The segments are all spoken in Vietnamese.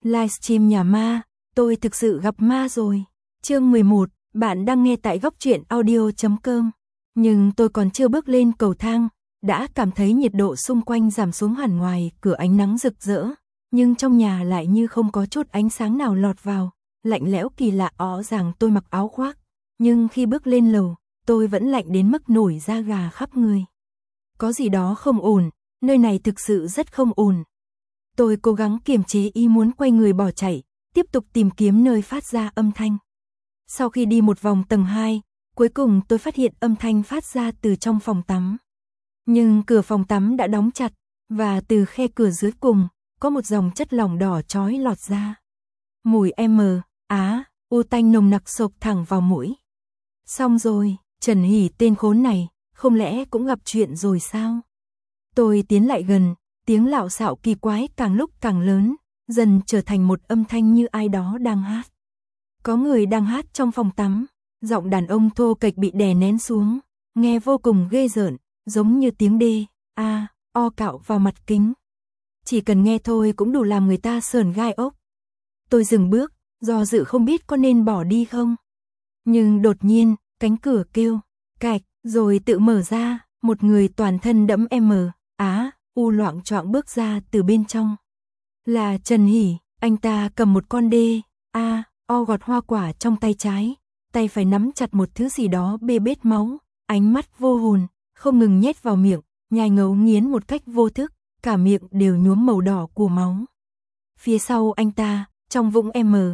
Livestream nhà ma, tôi thực sự gặp ma rồi. Chương 11, bạn đang nghe tại góc truyện audio.com. Nhưng tôi còn chưa bước lên cầu thang, đã cảm thấy nhiệt độ xung quanh giảm xuống hẳn. Ngoài cửa ánh nắng rực rỡ, nhưng trong nhà lại như không có chút ánh sáng nào lọt vào, lạnh lẽo kỳ lạ. Rõ ràng tôi mặc áo khoác, nhưng khi bước lên lầu, tôi vẫn lạnh đến mức nổi da gà khắp người. Có gì đó không ổn, nơi này thực sự rất không ổn. Tôi cố gắng kiềm chế ý muốn quay người bỏ chạy, tiếp tục tìm kiếm nơi phát ra âm thanh. Sau khi đi một vòng tầng 2, cuối cùng tôi phát hiện âm thanh phát ra từ trong phòng tắm. Nhưng cửa phòng tắm đã đóng chặt, và từ khe cửa dưới cùng, có một dòng chất lỏng đỏ chói lọt ra. Mùi u tanh nồng nặc xộc thẳng vào mũi. Xong rồi, Trần Hỷ tên khốn này, không lẽ cũng gặp chuyện rồi sao? Tôi tiến lại gần, tiếng lạo xạo kỳ quái càng lúc càng lớn, dần trở thành một âm thanh như ai đó đang hát. Có người đang hát trong phòng tắm, giọng đàn ông thô kệch bị đè nén xuống, nghe vô cùng ghê rợn, giống như tiếng o cạo vào mặt kính. Chỉ cần nghe thôi cũng đủ làm người ta sởn gai ốc. Tôi dừng bước, do dự không biết có nên bỏ đi không. Nhưng đột nhiên, cánh cửa kêu, cạch, rồi tự mở ra, một người toàn thân đẫm loạng choạng bước ra từ bên trong. Là Trần Hỷ, anh ta cầm một con gọt hoa quả trong tay trái, tay phải nắm chặt một thứ gì đó bê bết máu, ánh mắt vô hồn, không ngừng nhét vào miệng, nhai ngấu nghiến một cách vô thức, cả miệng đều nhuốm màu đỏ của máu. Phía sau anh ta, trong vũng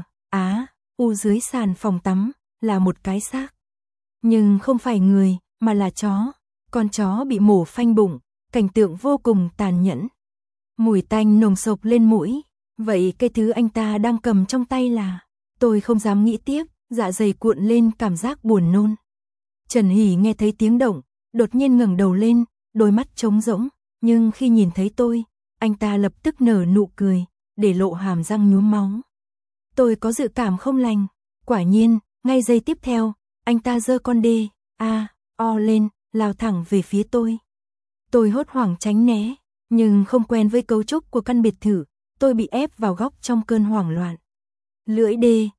dưới sàn phòng tắm, là một cái xác. Nhưng không phải người, mà là chó. Con chó bị mổ phanh bụng, cảnh tượng vô cùng tàn nhẫn. Mùi tanh nồng sộc lên mũi. Vậy cái thứ anh ta đang cầm trong tay là... Tôi không dám nghĩ tiếp, dạ dày cuộn lên cảm giác buồn nôn. Trần Hỷ nghe thấy tiếng động, đột nhiên ngẩng đầu lên, đôi mắt trống rỗng. Nhưng khi nhìn thấy tôi, anh ta lập tức nở nụ cười, để lộ hàm răng nhuốm máu. Tôi có dự cảm không lành. Quả nhiên, ngay giây tiếp theo, anh ta giơ con lên, lao thẳng về phía tôi. Tôi hốt hoảng tránh né, nhưng không quen với cấu trúc của căn biệt thự, tôi bị ép vào góc trong cơn hoảng loạn. Lưỡi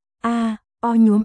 nhuốm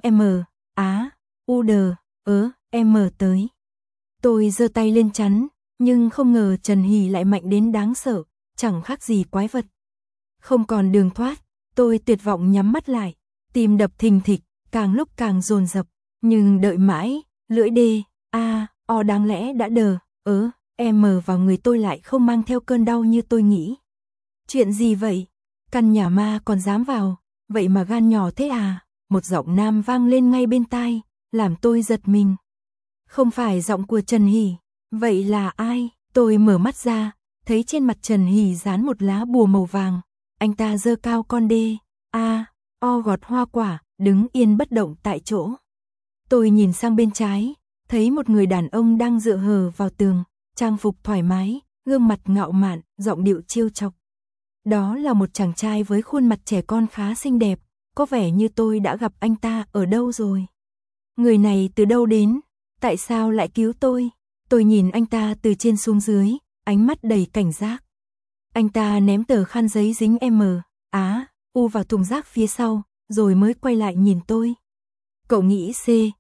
tới. Tôi giơ tay lên chắn, nhưng không ngờ Trần Hỷ lại mạnh đến đáng sợ, chẳng khác gì quái vật. Không còn đường thoát, tôi tuyệt vọng nhắm mắt lại, tim đập thình thịch, càng lúc càng dồn dập, nhưng đợi mãi, lưỡi đáng lẽ đã vào người tôi lại không mang theo cơn đau như tôi nghĩ. Chuyện gì vậy? Căn nhà ma còn dám vào, vậy mà gan nhỏ thế à? Một giọng nam vang lên ngay bên tai, làm tôi giật mình. Không phải giọng của Trần Hỷ, vậy là ai? Tôi mở mắt ra, thấy trên mặt Trần Hỷ dán một lá bùa màu vàng. Anh ta giơ cao con gọt hoa quả, đứng yên bất động tại chỗ. Tôi nhìn sang bên trái, thấy một người đàn ông đang dựa hờ vào tường, trang phục thoải mái, gương mặt ngạo mạn, giọng điệu trêu chọc. Đó là một chàng trai với khuôn mặt trẻ con khá xinh đẹp, có vẻ như tôi đã gặp anh ta ở đâu rồi. Người này từ đâu đến? Tại sao lại cứu tôi? Tôi nhìn anh ta từ trên xuống dưới, ánh mắt đầy cảnh giác. Anh ta ném tờ khăn giấy dính vào thùng rác phía sau, rồi mới quay lại nhìn tôi. Cậu nghĩ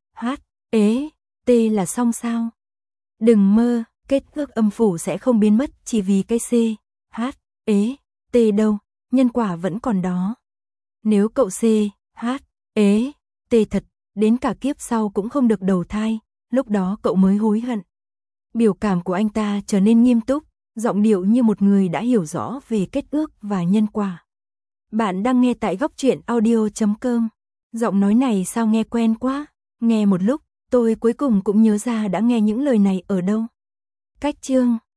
T là xong sao? Đừng mơ, kết ước âm phủ sẽ không biến mất chỉ vì cái T đâu, nhân quả vẫn còn đó. Nếu cậu T thật, đến cả kiếp sau cũng không được đầu thai, lúc đó cậu mới hối hận. Biểu cảm của anh ta trở nên nghiêm túc, giọng điệu như một người đã hiểu rõ về kết ước và nhân quả. Bạn đang nghe tại góc truyện audio.com. Giọng nói này sao nghe quen quá. Nghe một lúc, tôi cuối cùng cũng nhớ ra đã nghe những lời này ở đâu. Cách chương